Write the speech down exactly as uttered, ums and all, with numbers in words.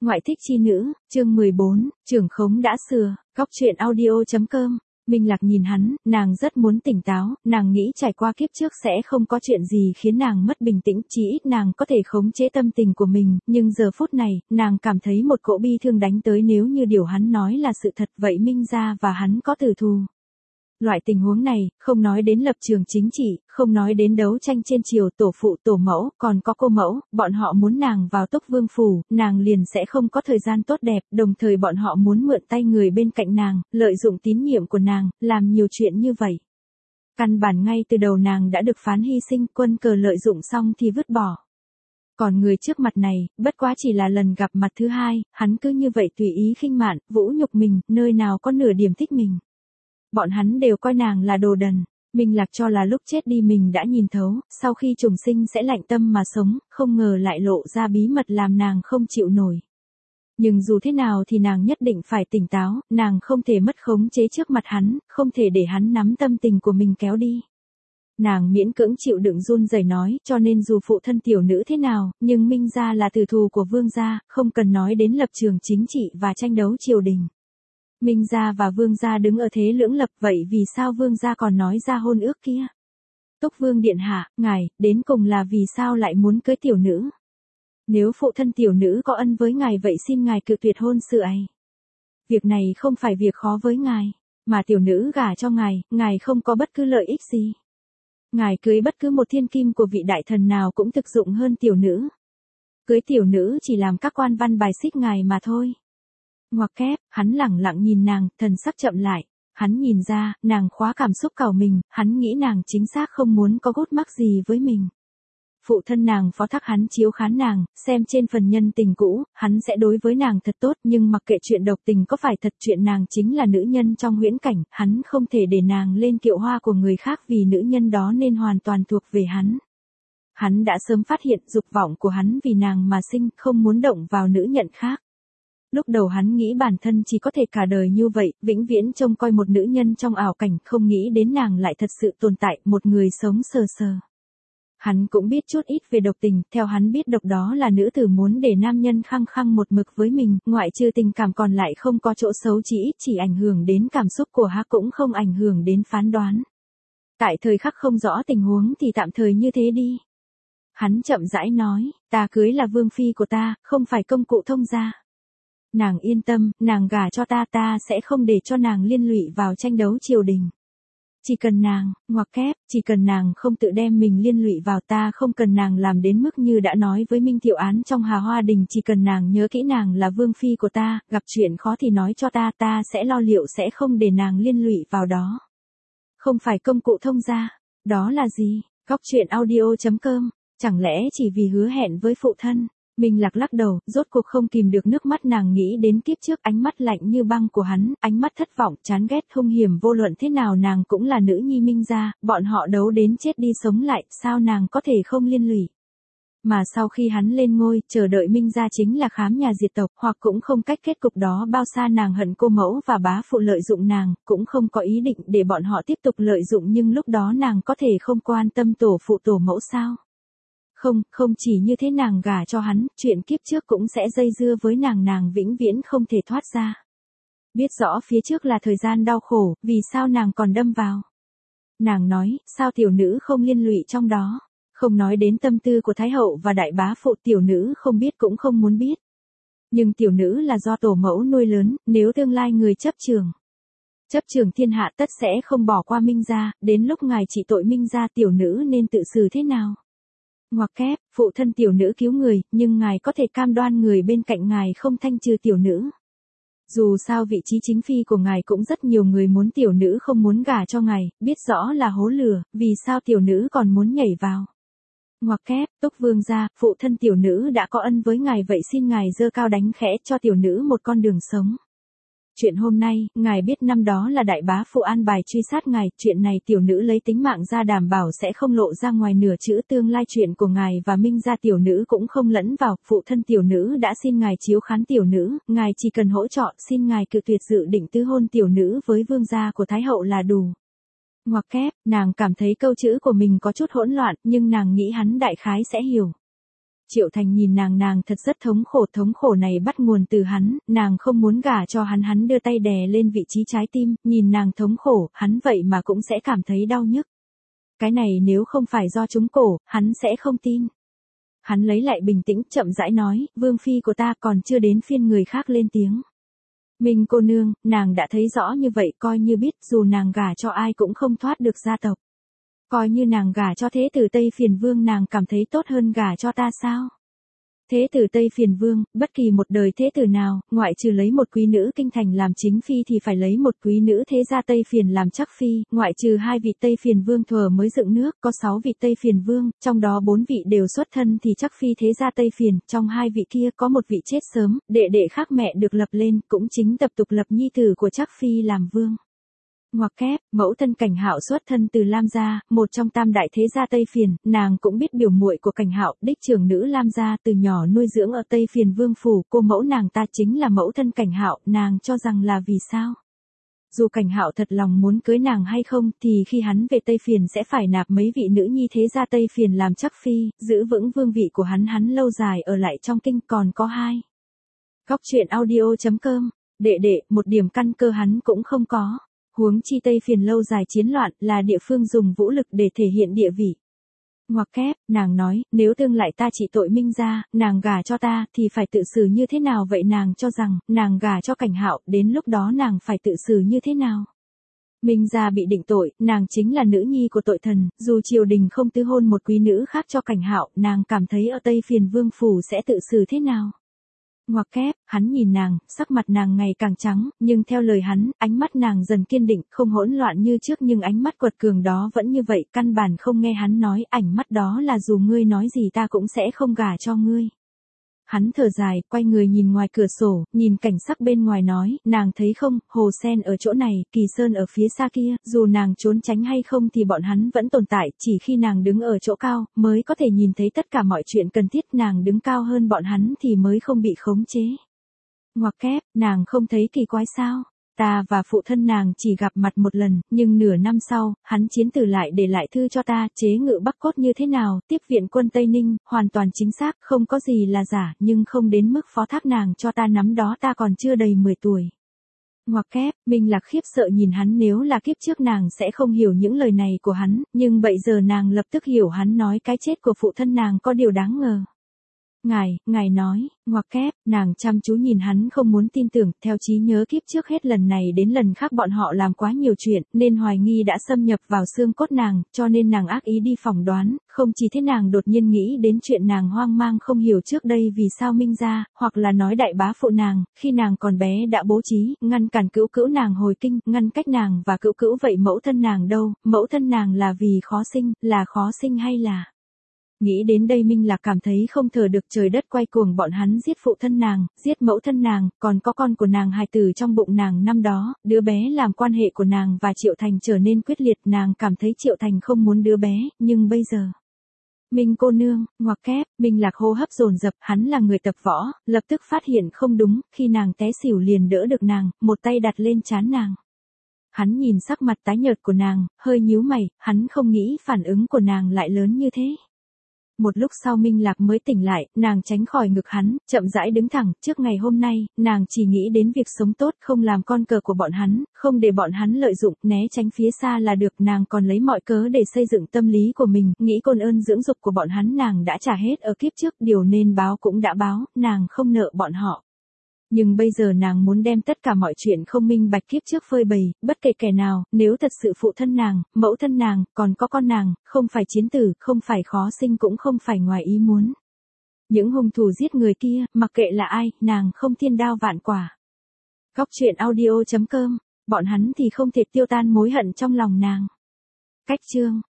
Ngoại thích chi nữ, chương mười bốn, trưởng khống đã sửa, góc truyện audio.com. Minh Lạc nhìn hắn, nàng rất muốn tỉnh táo, nàng nghĩ trải qua kiếp trước sẽ không có chuyện gì khiến nàng mất bình tĩnh, chỉ ít nàng có thể khống chế tâm tình của mình, nhưng giờ phút này, nàng cảm thấy một cỗ bi thương đánh tới nếu như điều hắn nói là sự thật vậy Minh gia và hắn có tử thù. Loại tình huống này, không nói đến lập trường chính trị, không nói đến đấu tranh trên triều tổ phụ tổ mẫu, còn có cô mẫu, bọn họ muốn nàng vào Túc Vương phủ, nàng liền sẽ không có thời gian tốt đẹp, đồng thời bọn họ muốn mượn tay người bên cạnh nàng, lợi dụng tín nhiệm của nàng, làm nhiều chuyện như vậy. Căn bản ngay từ đầu nàng đã được phán hy sinh, quân cờ lợi dụng xong thì vứt bỏ. Còn người trước mặt này, bất quá chỉ là lần gặp mặt thứ hai, hắn cứ như vậy tùy ý khinh mạn, vũ nhục mình, nơi nào có nửa điểm thích mình. Bọn hắn đều coi nàng là đồ đần, Minh Lạc cho là lúc chết đi mình đã nhìn thấu, sau khi trùng sinh sẽ lạnh tâm mà sống, không ngờ lại lộ ra bí mật làm nàng không chịu nổi. Nhưng dù thế nào thì nàng nhất định phải tỉnh táo, nàng không thể mất khống chế trước mặt hắn, không thể để hắn nắm tâm tình của mình kéo đi. Nàng miễn cưỡng chịu đựng run rẩy nói, cho nên dù phụ thân tiểu nữ thế nào, nhưng Minh gia là tử thù của Vương gia, không cần nói đến lập trường chính trị và tranh đấu triều đình. Minh gia và Vương gia đứng ở thế lưỡng lập, vậy vì sao Vương gia còn nói ra hôn ước kia? Túc Vương điện hạ, ngài, đến cùng là vì sao lại muốn cưới tiểu nữ? Nếu phụ thân tiểu nữ có ân với ngài vậy xin ngài cự tuyệt hôn sự ấy. Việc này không phải việc khó với ngài, mà tiểu nữ gả cho ngài, ngài không có bất cứ lợi ích gì. Ngài cưới bất cứ một thiên kim của vị đại thần nào cũng thực dụng hơn tiểu nữ. Cưới tiểu nữ chỉ làm các quan văn bài xích ngài mà thôi. Ngoặc kép, hắn lẳng lặng nhìn nàng, thần sắc chậm lại. Hắn nhìn ra, nàng khóa cảm xúc cào mình, hắn nghĩ nàng chính xác không muốn có gút mắc gì với mình. Phụ thân nàng phó thác hắn chiếu khán nàng, xem trên phần nhân tình cũ, hắn sẽ đối với nàng thật tốt, nhưng mặc kệ chuyện độc tình có phải thật, chuyện nàng chính là nữ nhân trong huyễn cảnh, hắn không thể để nàng lên kiệu hoa của người khác vì nữ nhân đó nên hoàn toàn thuộc về hắn. Hắn đã sớm phát hiện dục vọng của hắn vì nàng mà sinh, không muốn động vào nữ nhân khác. Lúc đầu hắn nghĩ bản thân chỉ có thể cả đời như vậy, vĩnh viễn trông coi một nữ nhân trong ảo cảnh, không nghĩ đến nàng lại thật sự tồn tại, một người sống sờ sờ. Hắn cũng biết chút ít về độc tình, theo hắn biết độc đó là nữ tử muốn để nam nhân khăng khăng một mực với mình, ngoại trừ tình cảm còn lại không có chỗ xấu, chỉ ít chỉ ảnh hưởng đến cảm xúc của hắn cũng không ảnh hưởng đến phán đoán. Tại thời khắc không rõ tình huống thì tạm thời như thế đi. Hắn chậm rãi nói, ta cưới là vương phi của ta, không phải công cụ thông gia. Nàng yên tâm, nàng gả cho ta ta sẽ không để cho nàng liên lụy vào tranh đấu triều đình. Chỉ cần nàng, ngoặc kép, chỉ cần nàng không tự đem mình liên lụy vào ta không cần nàng làm đến mức như đã nói với Minh Thiệu Án trong Hà Hoa Đình, chỉ cần nàng nhớ kỹ nàng là vương phi của ta, gặp chuyện khó thì nói cho ta, ta sẽ lo liệu sẽ không để nàng liên lụy vào đó. Không phải công cụ thông gia, đó là gì? Góc truyện audio.com, chẳng lẽ chỉ vì hứa hẹn với phụ thân? Minh Lạc lắc đầu, rốt cuộc không kìm được nước mắt, nàng nghĩ đến kiếp trước ánh mắt lạnh như băng của hắn, ánh mắt thất vọng, chán ghét, hung hiểm, vô luận thế nào nàng cũng là nữ nhi Minh gia, bọn họ đấu đến chết đi sống lại, sao nàng có thể không liên lụy. Mà sau khi hắn lên ngôi, chờ đợi Minh gia chính là khám nhà diệt tộc, hoặc cũng không cách kết cục đó bao xa, nàng hận cô mẫu và bá phụ lợi dụng nàng, cũng không có ý định để bọn họ tiếp tục lợi dụng, nhưng lúc đó nàng có thể không quan tâm tổ phụ tổ mẫu sao? Không, không chỉ như thế, nàng gả cho hắn, chuyện kiếp trước cũng sẽ dây dưa với nàng, nàng vĩnh viễn không thể thoát ra. Biết rõ phía trước là thời gian đau khổ, vì sao nàng còn đâm vào? Nàng nói, sao tiểu nữ không liên lụy trong đó? Không nói đến tâm tư của Thái hậu và đại bá phụ, tiểu nữ không biết cũng không muốn biết. Nhưng tiểu nữ là do tổ mẫu nuôi lớn, nếu tương lai người chấp trường. Chấp trường thiên hạ tất sẽ không bỏ qua Minh gia, đến lúc ngài trị tội Minh gia tiểu nữ nên tự xử thế nào? Ngoặc kép, phụ thân tiểu nữ cứu người, nhưng ngài có thể cam đoan người bên cạnh ngài không thanh trừ tiểu nữ. Dù sao vị trí chính phi của ngài cũng rất nhiều người muốn, tiểu nữ không muốn gả cho ngài, biết rõ là hố lửa, vì sao tiểu nữ còn muốn nhảy vào. Ngoặc kép, Túc Vương gia, phụ thân tiểu nữ đã có ân với ngài, vậy xin ngài giơ cao đánh khẽ cho tiểu nữ một con đường sống. Chuyện hôm nay, ngài biết năm đó là đại bá phụ an bài truy sát ngài, chuyện này tiểu nữ lấy tính mạng ra đảm bảo sẽ không lộ ra ngoài nửa chữ, tương lai chuyện của ngài và Minh gia tiểu nữ cũng không lẫn vào, phụ thân tiểu nữ đã xin ngài chiếu khán tiểu nữ, ngài chỉ cần hỗ trợ, xin ngài cự tuyệt dự định tứ hôn tiểu nữ với vương gia của Thái hậu là đủ. Ngoặc kép, nàng cảm thấy câu chữ của mình có chút hỗn loạn, nhưng nàng nghĩ hắn đại khái sẽ hiểu. Triệu Thành nhìn nàng nàng thật rất thống khổ, thống khổ này bắt nguồn từ hắn, nàng không muốn gả cho hắn, hắn đưa tay đè lên vị trí trái tim, nhìn nàng thống khổ, hắn vậy mà cũng sẽ cảm thấy đau nhức. Cái này nếu không phải do trúng cổ, hắn sẽ không tin. Hắn lấy lại bình tĩnh, chậm rãi nói, vương phi của ta còn chưa đến phiên người khác lên tiếng. Minh cô nương, nàng đã thấy rõ như vậy, coi như biết dù nàng gả cho ai cũng không thoát được gia tộc. Coi như nàng gả cho thế tử Tây Phiền Vương, nàng cảm thấy tốt hơn gả cho ta sao? Thế tử Tây Phiền Vương, bất kỳ một đời thế tử nào, ngoại trừ lấy một quý nữ kinh thành làm chính phi thì phải lấy một quý nữ thế gia Tây Phiền làm chắc phi, ngoại trừ hai vị Tây Phiền Vương thuở mới dựng nước, có sáu vị Tây Phiền Vương, trong đó bốn vị đều xuất thân thì chắc phi thế gia Tây Phiền, trong hai vị kia có một vị chết sớm, đệ đệ khác mẹ được lập lên, cũng chính tập tục lập nhi tử của chắc phi làm vương. Ngoặc kép, mẫu thân Cảnh Hạo xuất thân từ Lam gia, một trong tam đại thế gia Tây Phiền, nàng cũng biết biểu muội của Cảnh Hạo, đích trưởng nữ Lam gia từ nhỏ nuôi dưỡng ở Tây Phiền Vương phủ, cô mẫu nàng ta chính là mẫu thân Cảnh Hạo, nàng cho rằng là vì sao? Dù Cảnh Hạo thật lòng muốn cưới nàng hay không, thì khi hắn về Tây Phiền sẽ phải nạp mấy vị nữ nhi thế gia Tây Phiền làm chắc phi, giữ vững vương vị của hắn, hắn lâu dài ở lại trong kinh. Còn có hai. Góc truyện audio chấm com, đệ đệ, một điểm căn cơ hắn cũng không có. Huống chi Tây Phiền lâu dài chiến loạn, là địa phương dùng vũ lực để thể hiện địa vị. Ngoặc kép, nàng nói, nếu tương lại ta trị tội Minh gia, nàng gả cho ta, thì phải tự xử như thế nào vậy? Nàng cho rằng, nàng gả cho Cảnh Hạo, đến lúc đó nàng phải tự xử như thế nào? Minh gia bị định tội, nàng chính là nữ nhi của tội thần, dù triều đình không tứ hôn một quý nữ khác cho Cảnh Hạo, nàng cảm thấy ở Tây Phiền Vương phủ sẽ tự xử thế nào? Ngoặc kép, hắn nhìn nàng, sắc mặt nàng ngày càng trắng, nhưng theo lời hắn, ánh mắt nàng dần kiên định, không hỗn loạn như trước, nhưng ánh mắt quật cường đó vẫn như vậy, căn bản không nghe hắn nói, ánh mắt đó là dù ngươi nói gì ta cũng sẽ không gả cho ngươi. Hắn thở dài, quay người nhìn ngoài cửa sổ, nhìn cảnh sắc bên ngoài nói, nàng thấy không, hồ sen ở chỗ này, Kỳ Sơn ở phía xa kia, dù nàng trốn tránh hay không thì bọn hắn vẫn tồn tại, chỉ khi nàng đứng ở chỗ cao, mới có thể nhìn thấy tất cả mọi chuyện cần thiết, nàng đứng cao hơn bọn hắn thì mới không bị khống chế. Ngoặc kép, nàng không thấy kỳ quái sao? Ta và phụ thân nàng chỉ gặp mặt một lần, nhưng nửa năm sau, hắn chiến tử lại để lại thư cho ta, chế ngự Bắc Cốt như thế nào, tiếp viện quân Tây Ninh, hoàn toàn chính xác, không có gì là giả, nhưng không đến mức phó thác nàng cho ta, nắm đó ta còn chưa đầy mười tuổi. Ngoặc kép, Minh Lạc khiếp sợ nhìn hắn, nếu là kiếp trước nàng sẽ không hiểu những lời này của hắn, nhưng bây giờ nàng lập tức hiểu hắn nói cái chết của phụ thân nàng có điều đáng ngờ. Ngài, ngài nói, ngoặc kép, nàng chăm chú nhìn hắn không muốn tin tưởng, theo trí nhớ kiếp trước hết lần này đến lần khác bọn họ làm quá nhiều chuyện, nên hoài nghi đã xâm nhập vào xương cốt nàng, cho nên nàng ác ý đi phỏng đoán, không chỉ thế nàng đột nhiên nghĩ đến chuyện nàng hoang mang không hiểu trước đây vì sao Minh gia, hoặc là nói đại bá phụ nàng, khi nàng còn bé đã bố trí, ngăn cản cữu cữu nàng hồi kinh, ngăn cách nàng và cữu cữu, vậy mẫu thân nàng đâu, mẫu thân nàng là vì khó sinh, là khó sinh hay là... Nghĩ đến đây Minh Lạc cảm thấy không thở được, trời đất quay cuồng, bọn hắn giết phụ thân nàng, giết mẫu thân nàng, còn có con của nàng hài tử trong bụng nàng năm đó, đứa bé làm quan hệ của nàng và Triệu Thành trở nên quyết liệt, nàng cảm thấy Triệu Thành không muốn đứa bé, nhưng bây giờ... Minh cô nương, ngoặc kép, Minh Lạc hô hấp dồn dập, hắn là người tập võ, lập tức phát hiện không đúng, khi nàng té xỉu liền đỡ được nàng, một tay đặt lên trán nàng. Hắn nhìn sắc mặt tái nhợt của nàng, hơi nhíu mày, hắn không nghĩ phản ứng của nàng lại lớn như thế. Một lúc sau Minh Lạc mới tỉnh lại, nàng tránh khỏi ngực hắn, chậm rãi đứng thẳng, trước ngày hôm nay, nàng chỉ nghĩ đến việc sống tốt, không làm con cờ của bọn hắn, không để bọn hắn lợi dụng, né tránh phía xa là được, nàng còn lấy mọi cớ để xây dựng tâm lý của mình, nghĩ côn ơn dưỡng dục của bọn hắn nàng đã trả hết ở kiếp trước, điều nên báo cũng đã báo, nàng không nợ bọn họ. Nhưng bây giờ nàng muốn đem tất cả mọi chuyện không minh bạch kiếp trước phơi bày, bất kể kẻ nào, nếu thật sự phụ thân nàng, mẫu thân nàng, còn có con nàng, không phải chiến tử, không phải khó sinh cũng không phải ngoài ý muốn. Những hung thủ giết người kia, mặc kệ là ai, nàng không thiên đao vạn quả. Góc truyện audio chấm com, bọn hắn thì không thể tiêu tan mối hận trong lòng nàng. Cách chương